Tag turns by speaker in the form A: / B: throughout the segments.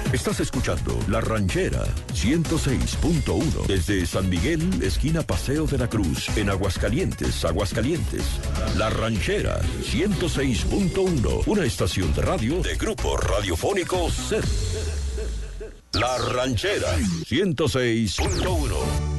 A: Estás escuchando La Ranchera 106.1 desde San Miguel, esquina Paseo de la Cruz, en Aguascalientes, Aguascalientes. La Ranchera 106.1, una estación de radio de Grupo Radiofónico Z. La Ranchera 106.1.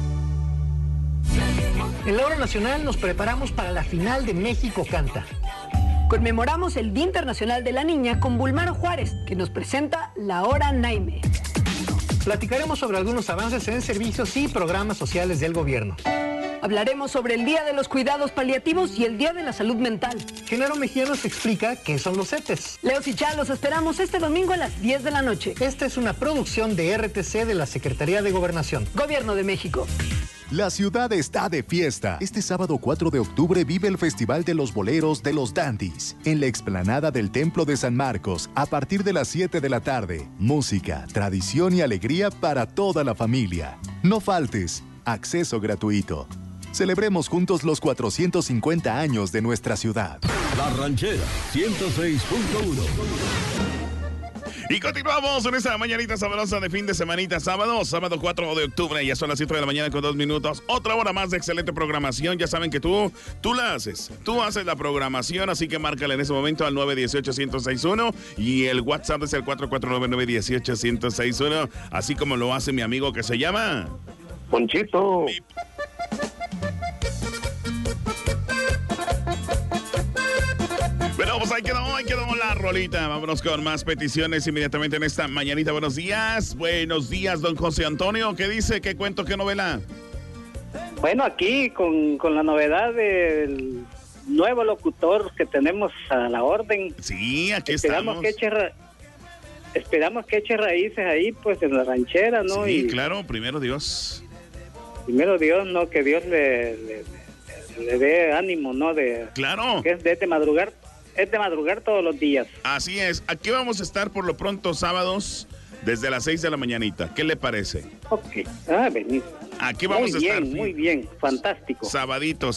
B: En la hora nacional nos preparamos para la final de México Canta.
C: Conmemoramos el Día Internacional de la Niña con Bulmaro Juárez, que nos presenta La Hora Naime.
B: Platicaremos sobre algunos avances en servicios y programas sociales del gobierno.
C: Hablaremos sobre el Día de los Cuidados Paliativos y el Día de la Salud Mental.
B: Genaro Mejía nos explica qué son los CETES.
C: Leos y Chá los esperamos este domingo a las 10 de la noche.
B: Esta es una producción de RTC de la Secretaría de Gobernación.
C: Gobierno de México.
D: La ciudad está de fiesta. Este sábado 4 de octubre vive el Festival de los Boleros de los Dandis en la explanada del Templo de San Marcos a partir de las 7 de la tarde. Música, tradición y alegría para toda la familia. No faltes. Acceso gratuito. Celebremos juntos los 450 años de nuestra ciudad.
A: La Ranchera 106.1.
E: Y continuamos en esta mañanita sabrosa de fin de semanita, sábado 4 de octubre, ya son las 7 de la mañana con 2 minutos, otra hora más de excelente programación, ya saben que tú la haces, tú haces la programación, así que márcale en ese momento al 918-1061 y el WhatsApp es el 449-918-1061, así como lo hace mi amigo que se llama...
F: Ponchito.
E: Bueno, pues ahí quedó la rolita. Vámonos con más peticiones inmediatamente en esta mañanita. Buenos días, don José Antonio. ¿Qué dice? ¿Qué cuento? ¿Qué novela?
F: Bueno, aquí con la novedad del nuevo locutor que tenemos a la orden.
E: Sí, aquí estamos.
F: Esperamos que eche raíces ahí, pues, en la ranchera, ¿no?
E: Sí, claro, primero Dios.
F: Primero Dios, ¿no? Que Dios le dé ánimo, ¿no?
E: Claro.
F: Que es de madrugar todos los días.
E: Así es. Aquí vamos a estar por lo pronto sábados desde las 6 de la mañanita. ¿Qué le parece?
F: Ok. Venid.
E: Aquí vamos a estar.
F: Muy bien. Fantástico.
E: Sabadito,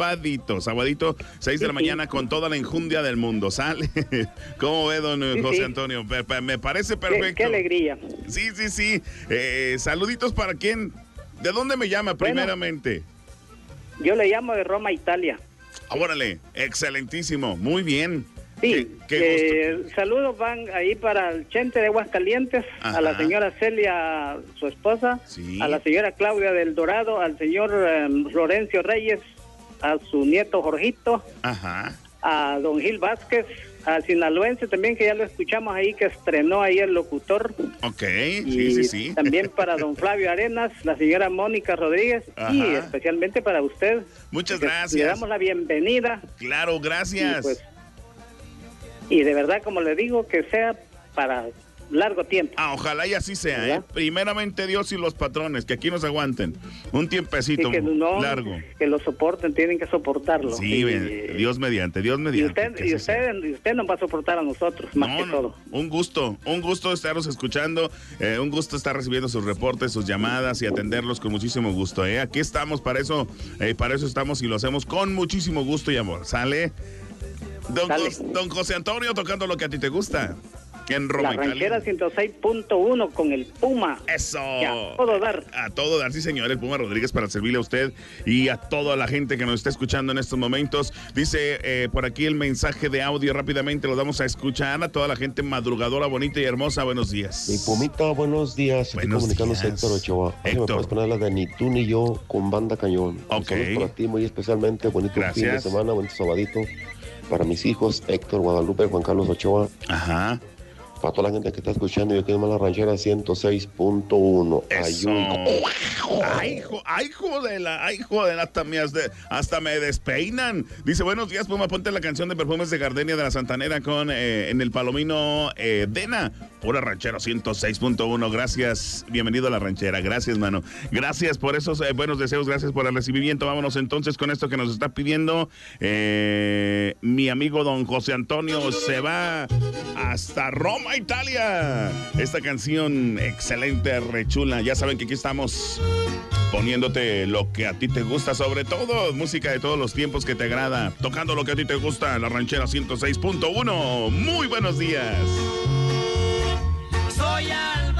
E: 6 de la mañana con toda la enjundia del mundo. ¿Sale? ¿Cómo ve, don José Antonio? Me parece perfecto.
F: Qué alegría.
E: Sí. Saluditos para quién. ¿De dónde me llama primeramente?
F: Yo le llamo de Roma, Italia.
E: Órale, excelentísimo, muy bien.
F: Sí, saludos van ahí para el Chente de Aguascalientes, a la señora Celia, su esposa, sí, a la señora Claudia del Dorado, al señor Florencio Reyes, a su nieto Jorgito, a don Gil Vázquez, al sinaloense también, que ya lo escuchamos ahí, que estrenó ahí el locutor.
E: Ok,
F: y
E: sí.
F: También para don Flavio Arenas, la señora Mónica Rodríguez, y especialmente para usted.
E: Muchas gracias.
F: Le damos la bienvenida.
E: Claro, gracias.
F: Y de verdad, como le digo, que sea para largo tiempo.
E: Ojalá y así sea, ¿verdad? Primeramente Dios y los patrones, que aquí nos aguanten un tiempecito largo.
F: Que lo soporten, tienen que soportarlo.
E: Sí, Dios mediante.
F: Y usted nos va a soportar a nosotros, más que todo.
E: Un gusto estarlos escuchando, un gusto estar recibiendo sus reportes, sus llamadas y atenderlos con muchísimo gusto. Aquí estamos, para eso estamos y lo hacemos con muchísimo gusto y amor. ¿Sale? Don José Antonio, tocando lo que a ti te gusta. En Roma,
F: la ranchera 106.1 con el Puma.
E: Eso.
F: A todo dar.
E: A todo dar, sí señor, el Puma Rodríguez, para servirle a usted y a toda la gente que nos está escuchando en estos momentos. Dice por aquí el mensaje de audio, rápidamente lo damos a escuchar a toda la gente madrugadora, bonita y hermosa. Buenos días.
G: Mi Pumita, buenos días.
E: Buenos
G: comunicándose
E: días.
G: Héctor Ochoa.
E: Héctor.
G: ¿Me puedes poner la de Ni tú ni yo con Banda Cañón?
E: Ok.
G: Saludos para ti muy especialmente. Bonito fin de semana, bonito sabadito. Para mis hijos, Héctor, Guadalupe, Juan Carlos Ochoa. Para toda la gente que está escuchando, yo quiero más la ranchera 106.1.
E: Ay, jodela, hasta me despeinan. Dice, buenos días, Puma, ponte la canción de Perfumes de Gardenia de la Santanera con en el Palomino Dena, pura ranchera 106.1. Gracias, bienvenido a la ranchera. Gracias, mano. Gracias por esos buenos deseos, gracias por el recibimiento. Vámonos entonces con esto que nos está pidiendo mi amigo don José Antonio. Se va hasta Roma, Italia. Esta canción excelente, rechula. Ya saben que aquí estamos poniéndote lo que a ti te gusta, sobre todo música de todos los tiempos que te agrada, tocando lo que a ti te gusta, la ranchera 106.1. Muy buenos días.
H: Soy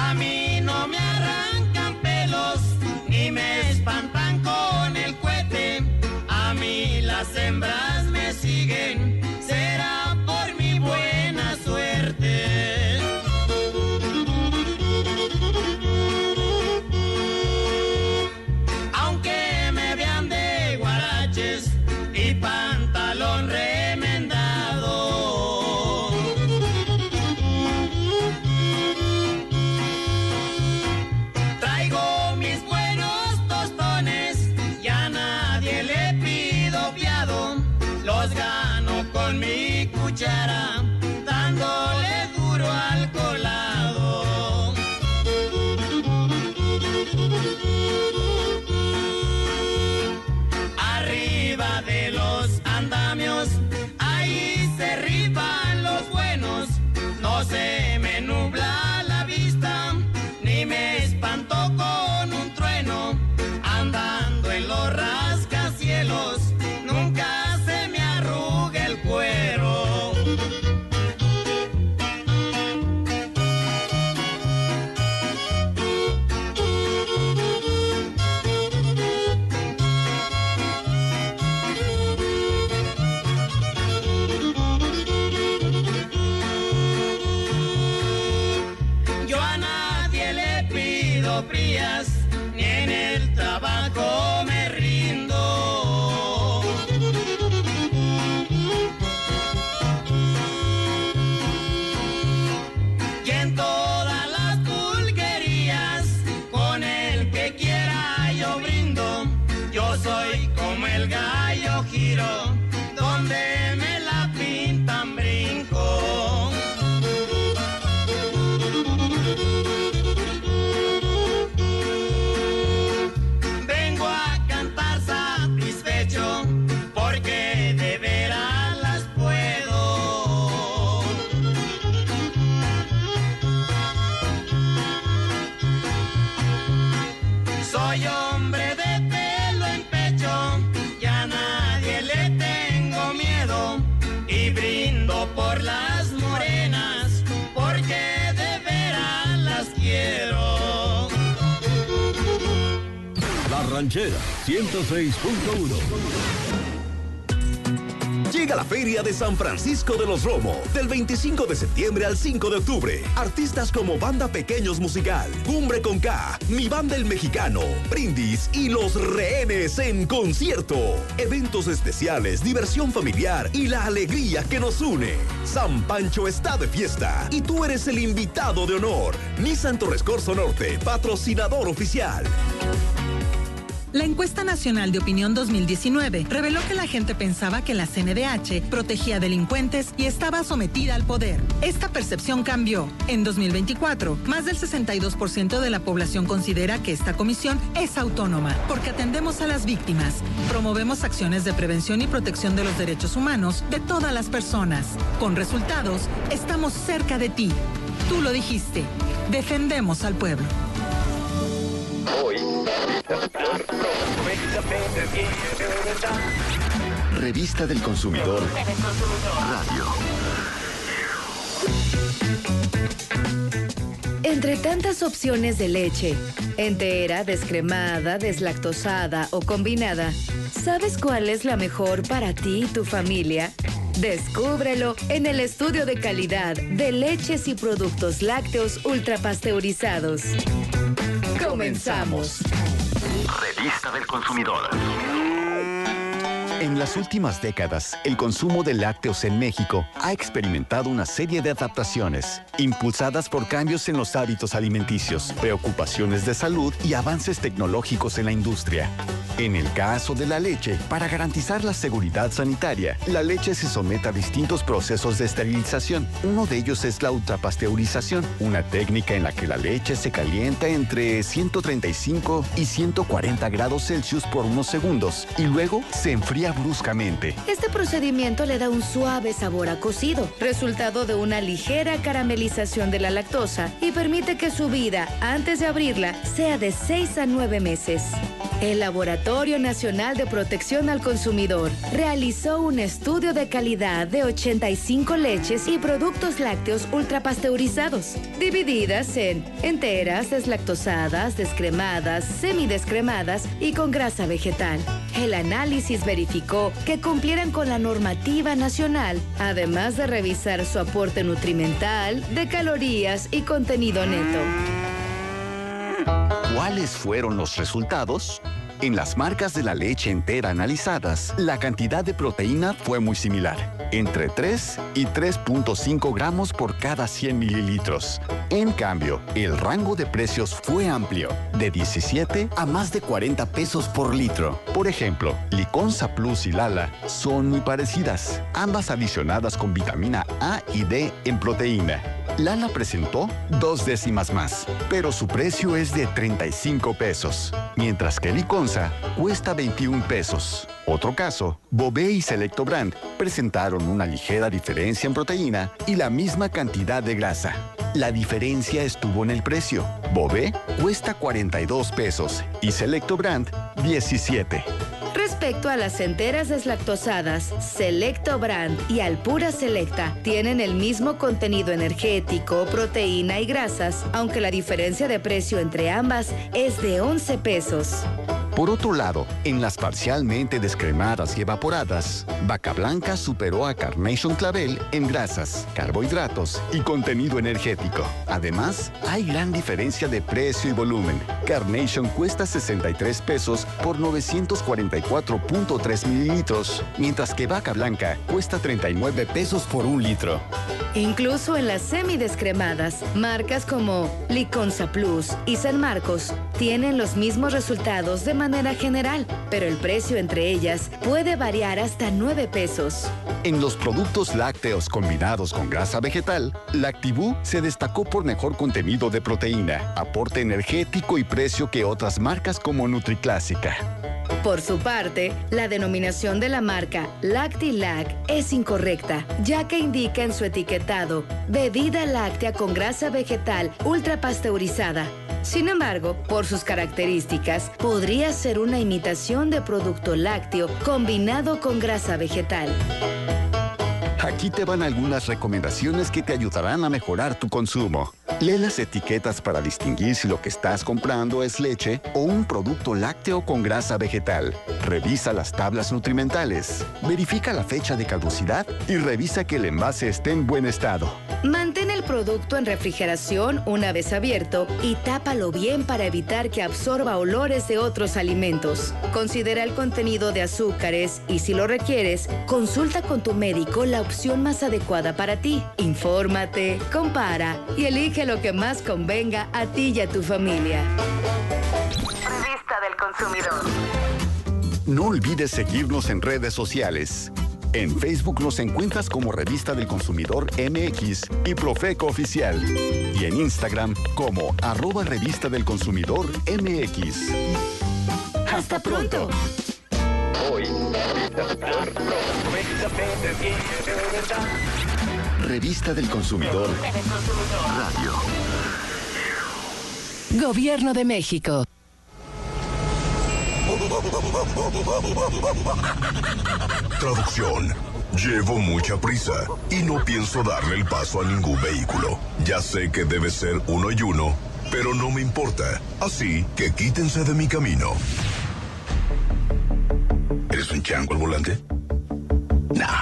H: A mí no me arrancan pelos, ni me espantan con el cohete. A mí las hembras me siguen, será por mi buena suerte. Aunque me vean de guaraches y pantalón remendado, traigo mis buenos tostones y a nadie le pido fiado. Los gano con mi cuchara, dándole duro al colado. Arriba de los andamios, ahí se rifan los buenos. No se me nubla la vista, ni me espanto con un trueno. Andando en los rascacielos, nunca se me arruga el cuero. Yo a nadie le pido frías, ni en el trabajo me rindo. Y en todas las pulquerías, con el que quiera yo brindo. Yo soy como el gallo giro, donde me la pintan brinco. Vengo a cantar satisfecho, porque de veras las puedo. Soy hombre de pelo en pecho, y a nadie le tengo miedo. Y brindo por las morenas, porque de veras las quiero.
A: La Ranchera 106.1.
I: Llega la Feria de San Francisco de los Romo, del 25 de septiembre al 5 de octubre. Artistas como Banda Pequeños Musical, Cumbre con K, Mi Banda El Mexicano, Brindis y Los Rehenes en concierto. Eventos especiales, diversión familiar y la alegría que nos une. San Pancho está de fiesta y tú eres el invitado de honor. Nissan Torres Corzo Norte, patrocinador oficial.
J: La encuesta nacional de opinión 2019 reveló que la gente pensaba que la CNDH protegía delincuentes y estaba sometida al poder. Esta percepción cambió. En 2024, más del 62% de la población considera que esta comisión es autónoma, porque atendemos a las víctimas, promovemos acciones de prevención y protección de los derechos humanos de todas las personas. Con resultados, estamos cerca de ti. Tú lo dijiste. Defendemos al pueblo.
K: Revista del Consumidor Radio.
L: Entre tantas opciones de leche, entera, descremada, deslactosada o combinada, ¿sabes cuál es la mejor para ti y tu familia? Descúbrelo en el estudio de calidad de leches y productos lácteos ultrapasteurizados. ¡Comenzamos!
K: Revista del Consumidor. En las últimas décadas, el consumo de lácteos en México ha experimentado una serie de adaptaciones, impulsadas por cambios en los hábitos alimenticios, preocupaciones de salud y avances tecnológicos en la industria. En el caso de la leche, para garantizar la seguridad sanitaria, la leche se somete a distintos procesos de esterilización. Uno de ellos es la ultrapasteurización, una técnica en la que la leche se calienta entre 135 y 140 grados Celsius por unos segundos y luego se enfría bruscamente.
L: Este procedimiento le da un suave sabor a cocido, resultado de una ligera caramelización de la lactosa y permite que su vida, antes de abrirla, sea de 6 a 9 meses. El Laboratorio Nacional de Protección al Consumidor realizó un estudio de calidad de 85 leches y productos lácteos ultrapasteurizados, divididas en enteras, deslactosadas, descremadas, semidescremadas y con grasa vegetal. El análisis verificó que cumplieran con la normativa nacional, además de revisar su aporte nutrimental, de calorías y contenido neto.
K: ¿Cuáles fueron los resultados? En las marcas de la leche entera analizadas, la cantidad de proteína fue muy similar, entre 3 y 3.5 gramos por cada 100 mililitros. En cambio, el rango de precios fue amplio, de 17 a más de 40 pesos por litro. Por ejemplo, Liconza Plus y Lala son muy parecidas, ambas adicionadas con vitamina A y D en proteína. Lala presentó 2 décimas más, pero su precio es de 35 pesos, mientras que Liconza cuesta 21 pesos. Otro caso, Bobé y Selecto Brand presentaron una ligera diferencia en proteína y la misma cantidad de grasa. La diferencia estuvo en el precio. Bobé cuesta 42 pesos y Selecto Brand 17.
L: Respecto a las enteras deslactosadas, Selecto Brand y Alpura Selecta tienen el mismo contenido energético, proteína y grasas, aunque la diferencia de precio entre ambas es de 11 pesos.
K: Por otro lado, en las parcialmente descremadas y evaporadas, Vaca Blanca superó a Carnation Clavel en grasas, carbohidratos y contenido energético. Además, hay gran diferencia de precio y volumen. Carnation cuesta 63 pesos por 944.3 mililitros, mientras que Vaca Blanca cuesta 39 pesos por 1 litro.
L: Incluso en las semidescremadas, marcas como Liconza Plus y San Marcos tienen los mismos resultados de manera general, pero el precio entre ellas puede variar hasta 9 pesos.
K: En los productos lácteos combinados con grasa vegetal, Lactibú se destacó por mejor contenido de proteína, aporte energético y precio que otras marcas como NutriClásica.
L: Por su parte, la denominación de la marca Lactilac es incorrecta, ya que indica en su etiquetado bebida láctea con grasa vegetal ultrapasteurizada. Sin embargo, por sus características, podría ser una imitación de producto lácteo combinado con grasa vegetal.
K: Aquí te van algunas recomendaciones que te ayudarán a mejorar tu consumo. Lee las etiquetas para distinguir si lo que estás comprando es leche o un producto lácteo con grasa vegetal. Revisa las tablas nutrimentales. Verifica la fecha de caducidad y revisa que el envase esté en buen estado.
L: Mantén el producto en refrigeración una vez abierto y tápalo bien para evitar que absorba olores de otros alimentos. Considera el contenido de azúcares y, si lo requieres, consulta con tu médico la opción más adecuada para ti. Infórmate, compara y elige lo que más convenga a ti y a tu familia.
M: Revista del Consumidor.
K: No olvides seguirnos en redes sociales. En Facebook nos encuentras como Revista del Consumidor MX y Profeco Oficial. Y en Instagram como @Revista del Consumidor MX. ¡Hasta pronto!
H: Hoy,
K: Revista del Consumidor Radio.
L: Gobierno de México.
N: Traducción. Llevo mucha prisa y no pienso darle el paso a ningún vehículo. Ya sé que debe ser uno y uno, pero no me importa. Así que quítense de mi camino. ¿Eres un chango al volante? Nah.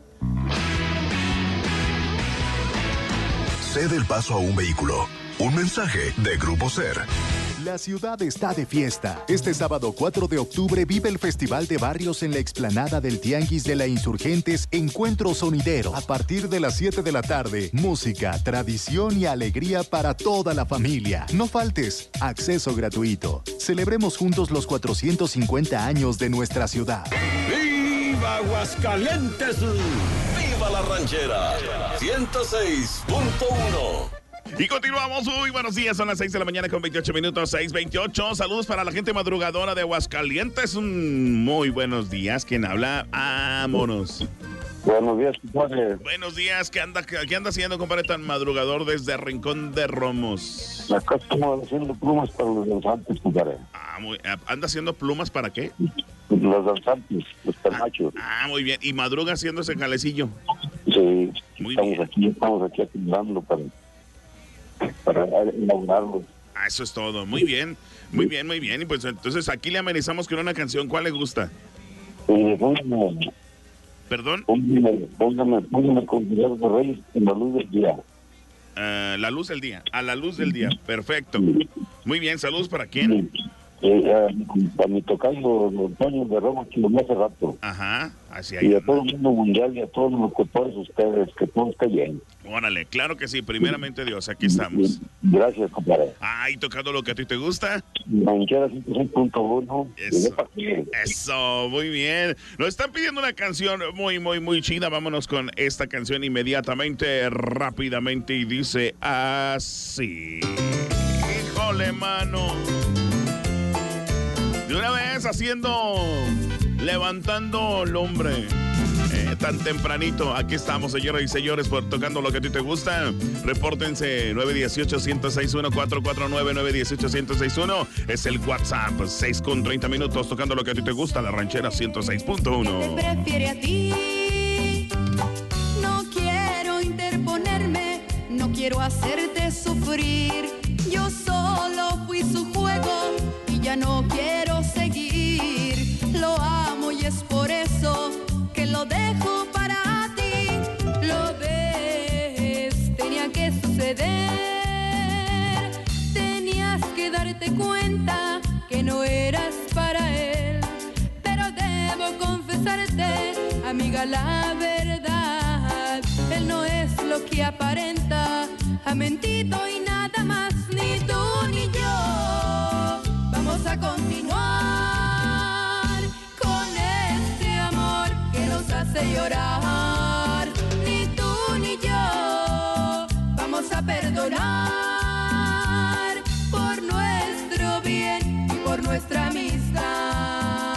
N: Cede el paso a un vehículo. Un mensaje de Grupo SER.
D: La ciudad está de fiesta. Este sábado 4 de octubre vive el Festival de Barrios en la explanada del Tianguis de la Insurgentes Encuentro Sonidero. A partir de las 7 de la tarde, música, tradición y alegría para toda la familia. No faltes, acceso gratuito. Celebremos juntos los 450 años de nuestra ciudad.
A: ¡Viva Aguascalientes! ¡Viva la ranchera! 106.1.
E: Y continuamos, muy buenos días, son las 6 de la mañana con 28 minutos, 6:28. Saludos para la gente madrugadora de Aguascalientes, muy buenos días. ¿Quién habla? Vámonos.
O: Buenos días, compadre.
E: Buenos días, ¿qué anda haciendo, compadre, tan madrugador desde Rincón de Romos?
O: Acá estamos haciendo plumas para los danzantes, compadre.
E: ¿Anda haciendo plumas para qué?
O: Los danzantes, los permachos.
E: Muy bien. ¿Y madruga haciendo ese calecillo?
O: Sí, estamos aquí acumulando para inaugurarlo.
E: Eso es todo. Muy bien. Y pues entonces aquí le amenizamos con una canción. ¿Cuál le gusta? ¿Perdón?
O: Póngame con Cuidado de Reyes en la luz del día.
E: La luz del día. A la luz del día. Perfecto. Muy bien. ¿Saludos para quién?
O: Para mi tocayo, Antonio de Roma, que lo hace rato.
E: Ajá. Así
O: y a todo el mundo mundial y a todos los locutores ustedes, que todo esté bien.
E: Órale, claro que sí, primeramente Dios, aquí estamos.
O: Gracias, compadre.
E: ¿Y tocando lo que a ti te gusta?
O: Ranchera 106.1.
E: Eso, muy bien. Nos están pidiendo una canción muy chida. Vámonos con esta canción inmediatamente, rápidamente, y dice así. Híjole, mano. De una vez levantando el hombre. Tan tempranito, aquí estamos, señoras y señores, por tocando lo que a ti te gusta. Repórtense 918-1061-449, 918-1061. Es el WhatsApp, 6:30 tocando lo que a ti te gusta, La Ranchera 106.1.
P: ¿Qué te prefiere a ti? No quiero interponerme, no quiero hacerte sufrir. Yo solo fui su juego y ya no quiero seguir. Lo amo y es por eso que lo dejo para ti. Lo ves, tenía que suceder. Tenías que darte cuenta que no eras para él. Pero debo confesarte, amiga, la verdad. Él no es lo que aparenta, ha mentido y nada más. Ni tú ni yo vamos a continuar con este amor que nos hace llorar. Ni tú ni yo vamos a perdonar por nuestro bien y por nuestra amistad.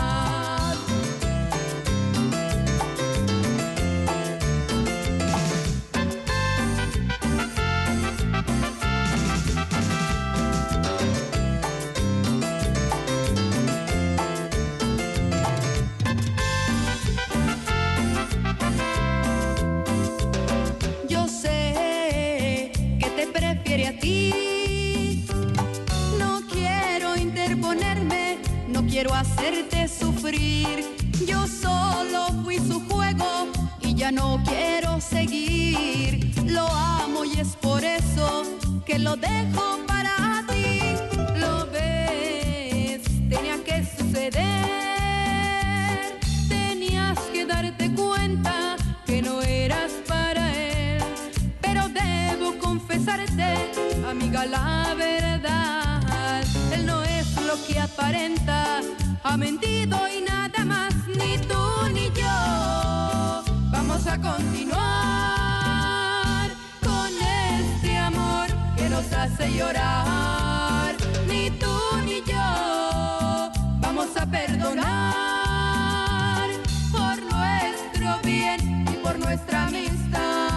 P: A ti no quiero interponerme, no quiero hacerte sufrir. Yo solo fui su juego y ya no quiero seguir. Lo amo y es por eso que lo dejo para ti. Lo ves, tenía que suceder. Tenías que darte cuenta que no eras para él. Pero debo confesarte, amiga, la verdad. Él no es lo que aparenta, ha mentido y nada más. Ni tú ni yo vamos a continuar con este amor que nos hace llorar. Ni tú ni yo vamos a perdonar por nuestro bien y por nuestra amistad.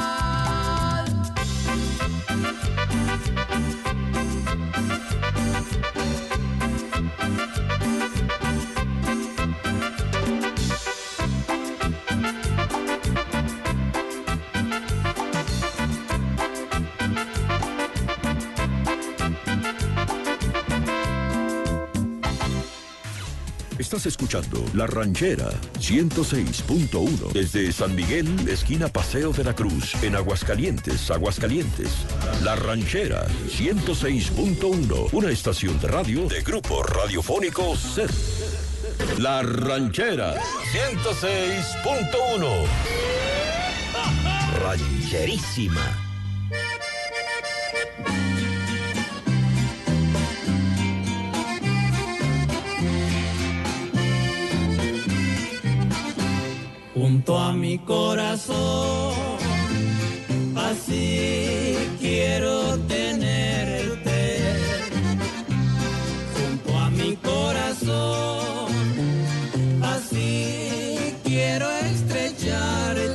A: Estás escuchando La Ranchera 106.1 desde San Miguel, esquina Paseo de la Cruz, en Aguascalientes, La Ranchera 106.1, una estación de radio de Grupo Radiofónico SER. La Ranchera 106.1. Rancherísima.
H: Junto a mi corazón, así quiero tenerte. Junto a mi corazón, así quiero estrecharte.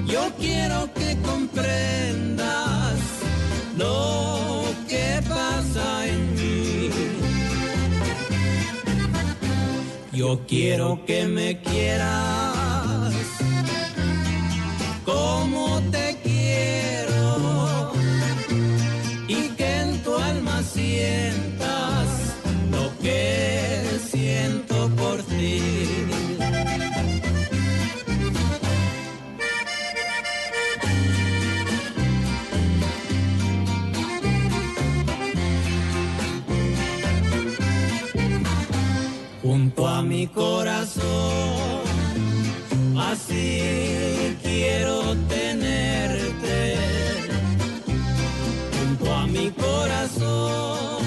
H: Yo quiero que comprendas lo que pasa en mí. Yo quiero que me quieras como te quiero y que en tu alma sientas lo que siento por ti. Junto a mi corazón, así quiero tenerte. Junto a mi corazón,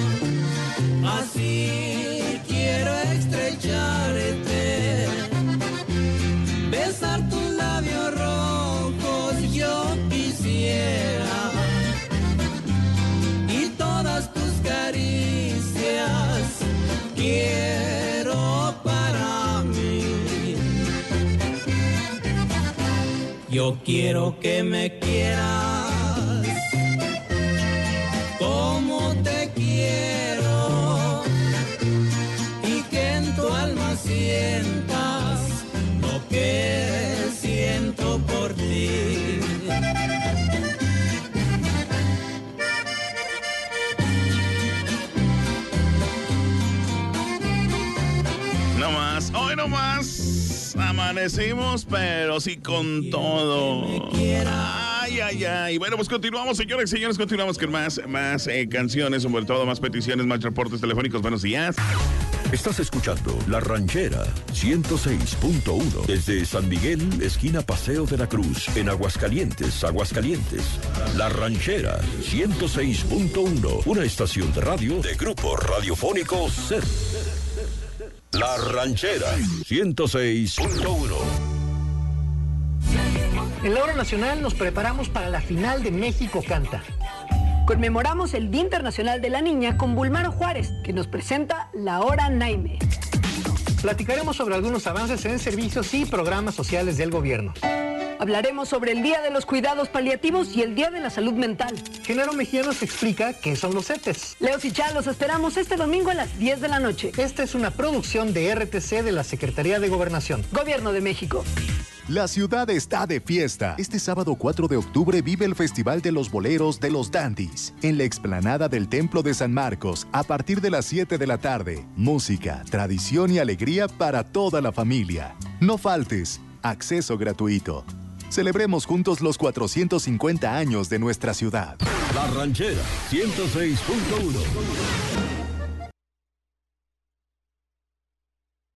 H: así quiero estrecharte. Besar tus labios rojos yo quisiera. Y todas tus caricias quiero para mí. Yo quiero que me quieras como te quiero y que en tu alma sientas lo que siento por ti.
E: No más, hoy no más. Amanecimos, pero sí con todo. Ay, ay, ay. Bueno, pues continuamos, señores y señores. Continuamos con más canciones, sobre todo más peticiones, más reportes telefónicos. Buenos días.
A: Estás escuchando La Ranchera 106.1 desde San Miguel, esquina Paseo de la Cruz, en Aguascalientes, Aguascalientes. La Ranchera 106.1, una estación de radio de Grupo Radiofónico SER. La Ranchera 106.1.
B: En la hora nacional nos preparamos para la final de México Canta.
C: Conmemoramos el Día Internacional de la Niña con Bulmaro Juárez, que nos presenta La Hora Naime.
B: Platicaremos sobre algunos avances en servicios y programas sociales del gobierno.
C: Hablaremos sobre el Día de los Cuidados Paliativos y el Día de la Salud Mental.
B: Genaro Mejía nos explica qué son los CETES.
C: Leo Sichá, los esperamos este domingo a las 10 de la noche.
B: Esta es una producción de RTC de la Secretaría de Gobernación.
C: Gobierno de México.
D: La ciudad está de fiesta. Este sábado 4 de octubre vive el Festival de los Boleros de los Dandies en la explanada del Templo de San Marcos a partir de las 7 de la tarde. Música, tradición y alegría para toda la familia. No faltes. Acceso gratuito. Celebremos juntos los 450 años de nuestra ciudad.
A: La Ranchera 106.1.